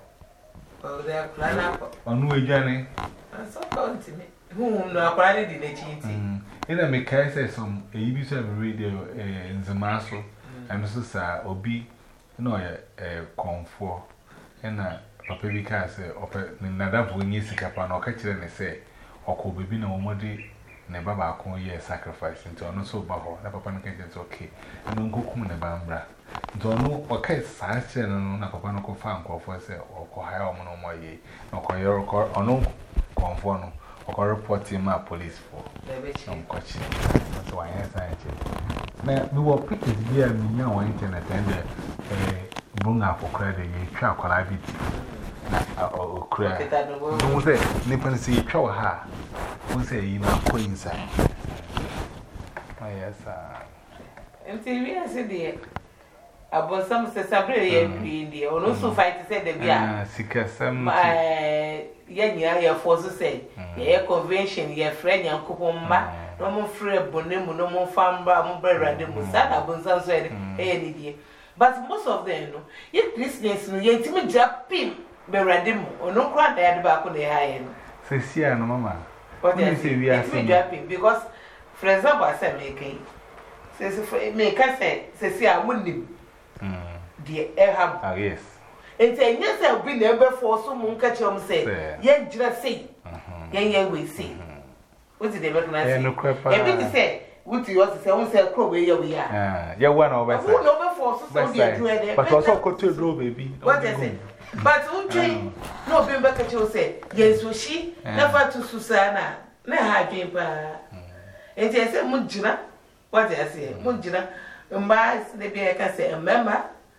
onu ejane so continue no akola ni di nechiti ina me kai se some eyibi so radio nzemaso amso sa obi no comfort and papa because Nadab when you see Capan or catcher and say, or could be no more ne baba con ye sacrifice into no so baho, the papa can get okay, and don't go come in the bambra. Don't know what kind of sash and no papa no go farm for say or call higher no more ye, or call your record or no conform or report him up police for some coaching. So I answer. Now, we were picking here and you internet and bring up for credit, you try collaborate or credit. Don't say, Nippon see chow ha. Won't say you know, go inside. Oh, yes, until we are said, about some Sabri in India, or also fight to say the beer. Seeker some my young forces say, your convention, your friend, and Kupomba. No more free bonemu, no more farm bar, the Musada, Bunsan said, any day. But most of them, yet listeners, yet timid japping, Beradim, or no crowd at the back of the high end. Say, no, Mamma. What do you say? We are japping because, for example, I said, making says, make us say, I wouldn't dear Ahab. Ah, yes. And say, yes, I'll be never for some moon catch him say, yet just say, young we see. What did they recognize? No crap. Everything say, what you want to say, I won't say, crow where we are. You're one over. Who never forces but also go to do, baby. What I say? But who train? No, being back at you say, yes, was she never to Susanna, no high paper. And yes, Mujina, what I say, Mujina, and by the beer can say, a member.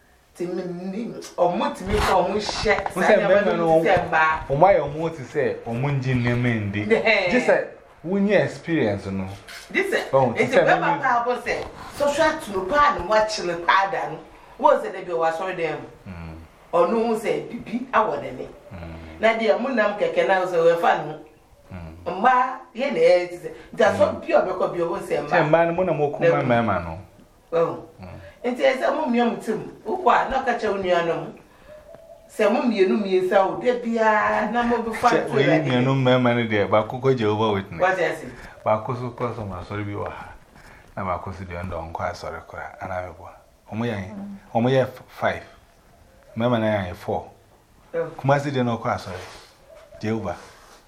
Or much me for much share. Why or more to say, or Munjin Nemendi. Just say, when you experience, no. This is a say, so short to pan, watch the pardon. Was it a was for them? Or no, say, Pipi, I want any. Nadia Munam can also fun. Ma, yes, that's what pure because you won't say, man, Munamo, mamma. Oh. And there's a mum young Tim, who are not catch on your name. Some you know me, so there be a number of five. We need no man there, but could go over with me. What is it? Bacoso customer, sorry, you are. Now I consider on quite sorry, and I have 5. Mamma and I have 4. Kumasi did not quite sorry. Jehovah.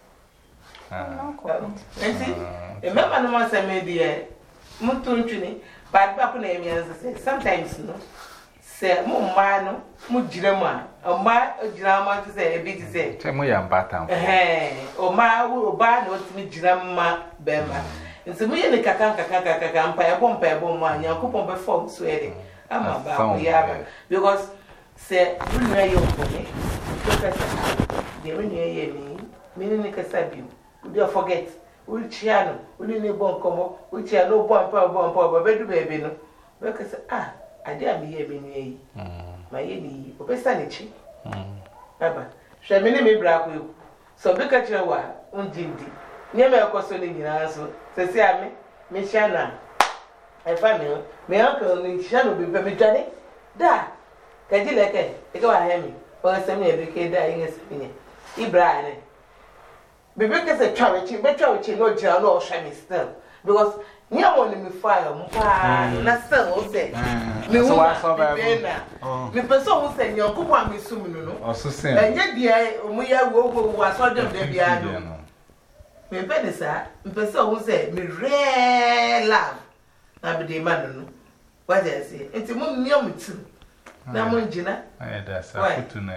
Remember, no one said, Mutunchini. But Papa name is sometimes no. say, Mumano, Mujirama, or my drama to say a bit to say. Tell me, I'm bad. Or my old bad or to me, Jirama, Bema. And so me and the Kakanka, by a bomb, one, your coupon before sweating. I'm about the because, say, you know your pony. The ring, meaning a casabu. You forget. Which channel, we need a bomb come up, which are no bomb, but baby, no. Because, I dare me here, me, my enemy, Obesanichi. Baba, shall me black you. So look at your wife, Unjindi. Near my consoling in answer, says me, Shana. I find me, uncle in Shana be very Johnny. Da, can you like it? It go ahead me, or send me a decade dying as me. Ibrahim. Because a charity, but charity no jail or shiny still. Because near one me fire, not still say. Me the person who said your coupon me soon, or so say, and yet the we are was all them baby. I don't know. Me penny, sir, the person who said me rare love. I be the man. What I say, it's a moon near me too. Namunjina, that's a good to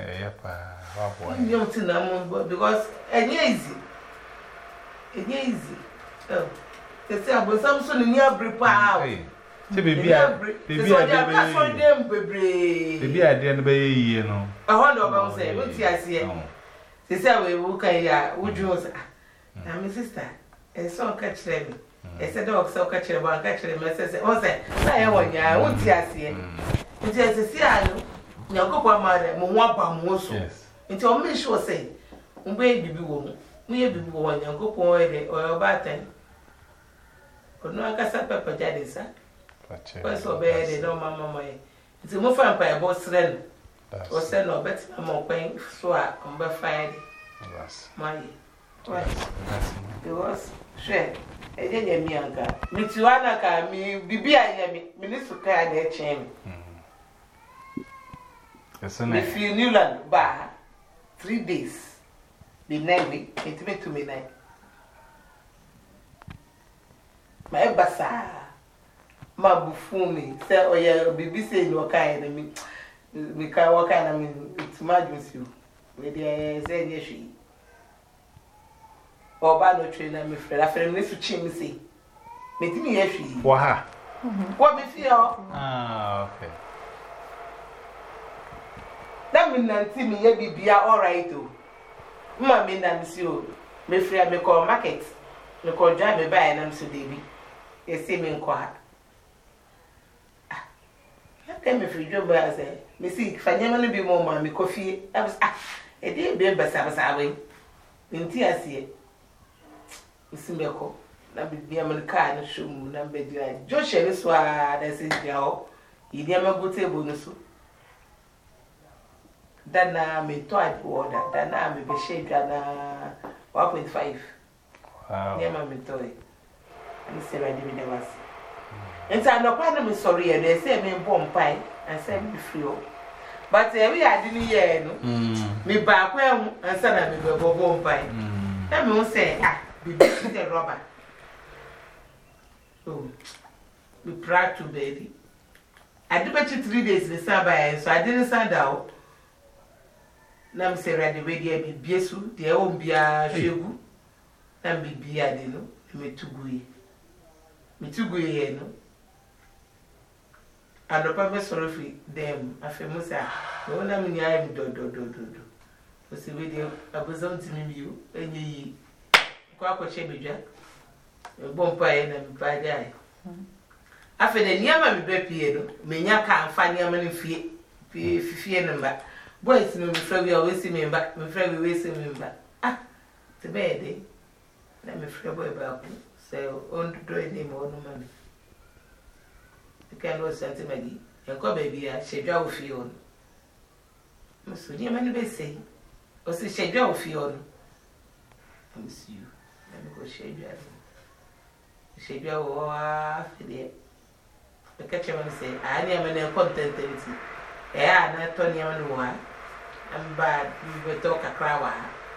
know. Because and easy. It's easy. Oh, they say about Samson in your brick out. Baby, I didn't be, you know. I wonder about say, what's I see? They say, we will carry would you say? Now, my sister, and so catch them. I said, dog, so catch them, catch them. I said, oh, say, I want ya, won't I see? It is a sea, your couple mother, Mwapa Mosso. Until me sure say, baby woman. We have been going and go for it or a batten. But no, I can't say Papa Daddy, sir. What's so bad, no, Mamma. It's a more fun by a boss friend. Or send no better, I'm more paying swap on by Friday. My, what? It was sure. I didn't me, uncle. Mitsuanaka, me, Bibi, I am Minister Card, their chain. If you knew land, bar 3 days. Be name intimate to me now. My bassa, my buffoonie, say, oh, yeah, be saying no kind of me. We can't walk and I mean, it's madness you. Where they say, yes, she. Or by no train, I'm afraid. I feel this to chimney. Make me, yes, she. What? What me feel? Ah, okay. That means that me, be all right, too. Mammy, monsieur, me free, me call market. Me call drive me by and I'm so baby. You see me in quiet. I tell me free job, I say, me see, if I never be more, mammy, coffee. I was, a dear baby, I was in tears here. You see me call. Now be a man car and show me number. Josh, this one, that's it, y'all. You never go table, no so. Dana me toy order, Dana me be shade Dana 1.5. Wow. Near my toy. And say, I didn't was. And so I'm not me sorry, and they say me bomb pie and send me free. But we are didn't hear me back well and send me bomb pie. Let me say, be the robber. Oh, be proud to baby. I do bet you 3 days in Sabbath, so I didn't stand out. Nam say ready way there be biesu there won't be a shegu nam be a de no me tugui no and the papa sorry for them afemusa no na me nya me do o se we there abozon timi you enyi kwa che bedwa e bompa e na me pa dai afe de niama me be pie no me nya ka amfa niama no fie no mba. Boys, no, me always see me back, me friend will see me back. Ah, the bed, let me free boy back. So, on to do any more no money. You can't know something, Maggie. And go, baby, I shall draw with you. Monsieur, dear man, be say, or say, shall draw with you. I miss you. Let me go shade you. Shade you all for the catcher say, I am an content. Yeah, not Tony and I'm bad, we will talk a crowd.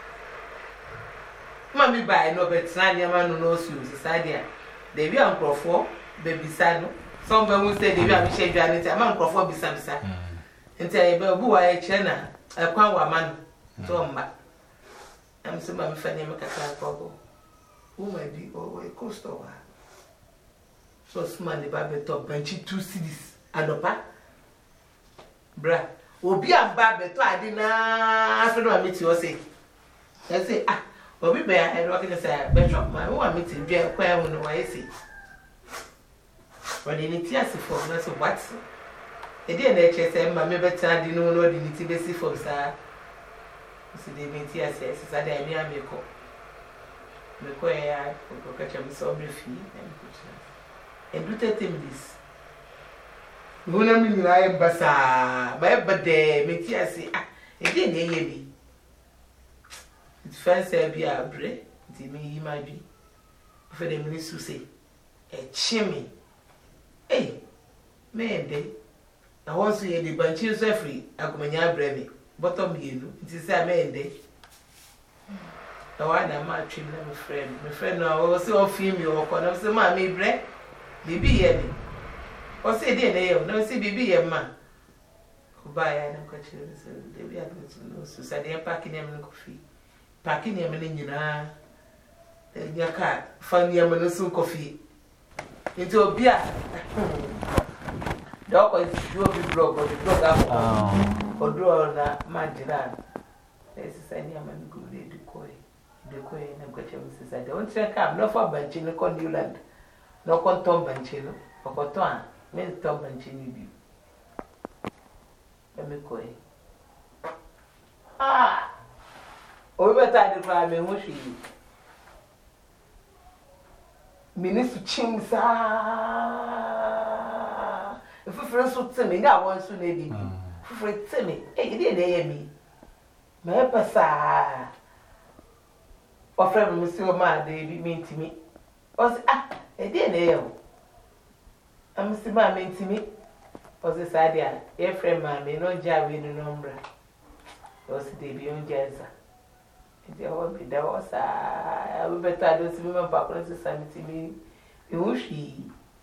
Mammy by no bet, Nadia man who knows you, Sadia. They be on Crawford, baby Sano. Some will say they will shake your among Crawford beside. Nti I be bu wa chena e kwa wa man to mba. Am se ma me fa ne me kaka ko. Wo ma bi o e cost wa. So small the ba be to banchi 2 cedis adopa. Bra, obi amba be to ade na afi no meet you say. I say obi be I rock the say be drop my wo meet dwe kwa hu no wa say. When you see for na so what? E dey na che say ma me beta di no no di niti be see for sa. So dey me tia say say dey me ameko. Me ko ya ko ka che me so be fi na me ko che. E do tete me this. Wona mi nyina e basa, ba e bade me tia say e dey na ye bi. It fancy be abre, di me yi ma bi. For the minister say e chimi. Hey, man, day. I want to hear the bunches of free. I come in brave. Bottom you, it is a man day. The one I'm matching, my friend. My friend, I was so female or corner of some mammy bread. Baby, yelling. Or say, dear nail, no, see, baby, a man. Goodbye, I don't catch you. They be able to know. So, they're packing them in coffee. Packing them in your car. Find your man coffee. Into a beer. Dog is your big blog or the blog up or draw on a marginal. There's a sign of a good day to coy. The coy and I'm catching Mrs. I don't check up, no for Banchino Conduland, no contom Banchino, or Coton, men Tom Banchini view. Let me coy. Over time, the crime and wish you. Minister Chimsa. If you friends would tell me, that one soon maybe. If you tell me, hey, you didn't hear me. My passa. Or friend, Monsieur Ma, they be mean to me. Or say, I didn't hear you. I'm Mr. Ma mean to me. Or this idea, your friend, ma, may not jar with an umbrella. Or they be on Jazza. There won't be there was I will better I don't see my papa to send to me. You she.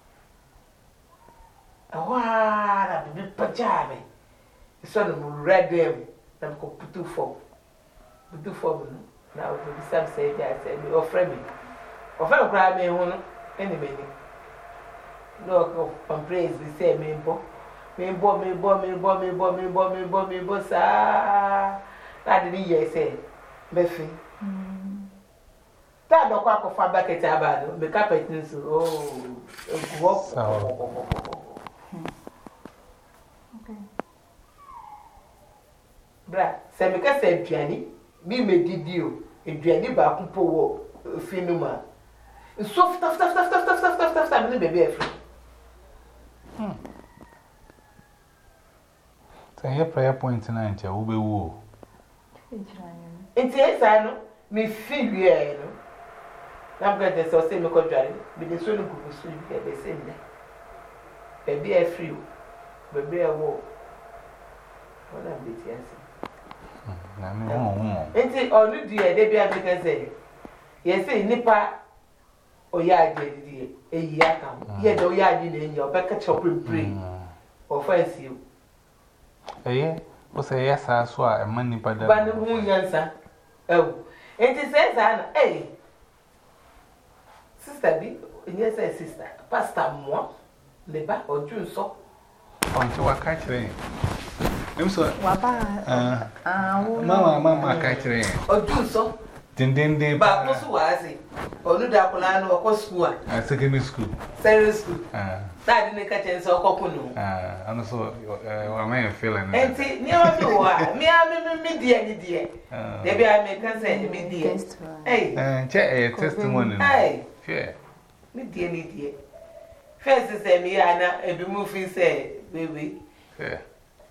I be pajama. The son of red them. I'm going to put two for now. The some say, I said, me or friend me. Or fellow cry me one any minute. No, from praise, we say, me bo, sir. I didn't hear say. Befi. That no quack of far back at Abado, the carpet is walk. Okay. Bra, Samika said, Jenny, me may did you, and Jenny Bakupo, Finuma. Soft, stuff, baby. Say a prayer point tonight, I will be woo. It's yes, I know. Me feel you. I'm going to say, me go dry. Be the soon go sleep at the same day. Baby, I free. Baby, I walk. What I'm with you. It's it or do dear, they be a bit say. Yes, say nipper or yard, dear. A yakam. Yet, no yard in your back at chopping free. Or fancy you. Eh? What's a yes, I swear, a money by the But the moon answer. Oh, it is says, eh? Sister B, yes, sister, Pastor Moi, the back or June so. Until I catch it. I'm so, Mamma, catch it. Or June so. Ding, but what's was it? Or no Dapolan or school. I secondary school. Secondary school. That didn't catch and so cocoon. And so, I am feeling. And see, near me, dear. Maybe I may consent me, dear. Hey, check a testimony. Hey, fair. Me, dear. First, say me, Anna, and be moving, say, baby. Fair.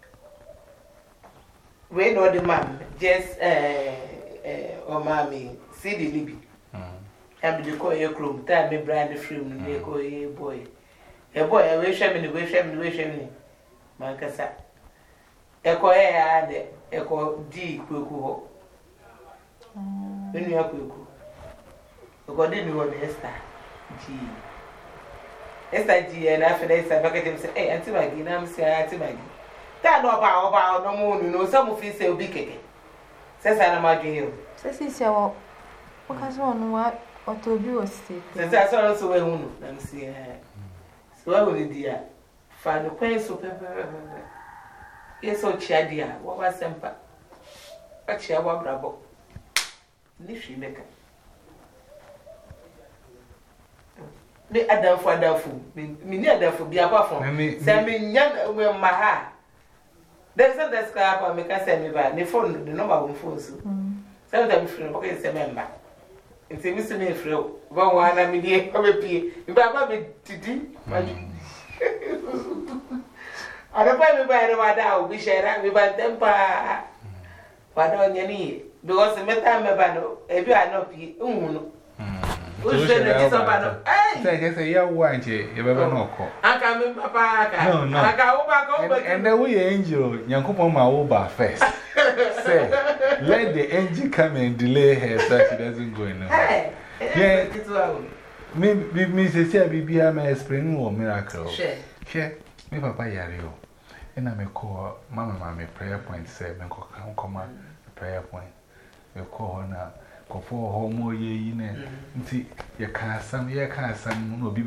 We know the man, just, or mammy, see the Libby. And the call your room, time me brand the film, they call a boy. A boy, I wish him in the wish him, Mancasa. Echo A, echo D, Kuku. When you are Kuku. You got in one Esther G. Esther G, and after that, I back at him say, hey, Auntie Maggie, I'm saying Auntie Maggie. That no about no moon, no, some of you say, be kicking. Says I am my deal. Says he's your what has one what or to do a state. Says I saw us away, let me see her. So I will, dear. Find the quaint so pepper. Yes, so chadia, what was semper? A chair, what bravo. If you make it. Me adam for adafu me ni adafu bi abafo say me nya we maha there's a desk up me ka say me ba the phone the number on phone so say that me free because say member nti me say me free ba wa na me die ko be pie me ba me tidi ada pa me ba re wa da o bi share me ba tempa wa da onya ni because me time me ba no e bi anopi ehun no who's the next one? I say, yeah, one, you ever know. I come papa. No. I go and then we angel, Yankupoma Oba first. Say, let the angel come and delay her so she doesn't go in. Yeah, me say, be a spring or miracle. Share, me papa Yario. And I may call Mamma, my prayer point, say, come on, prayer point. You call her now. For homo ye in it. You can't some, no be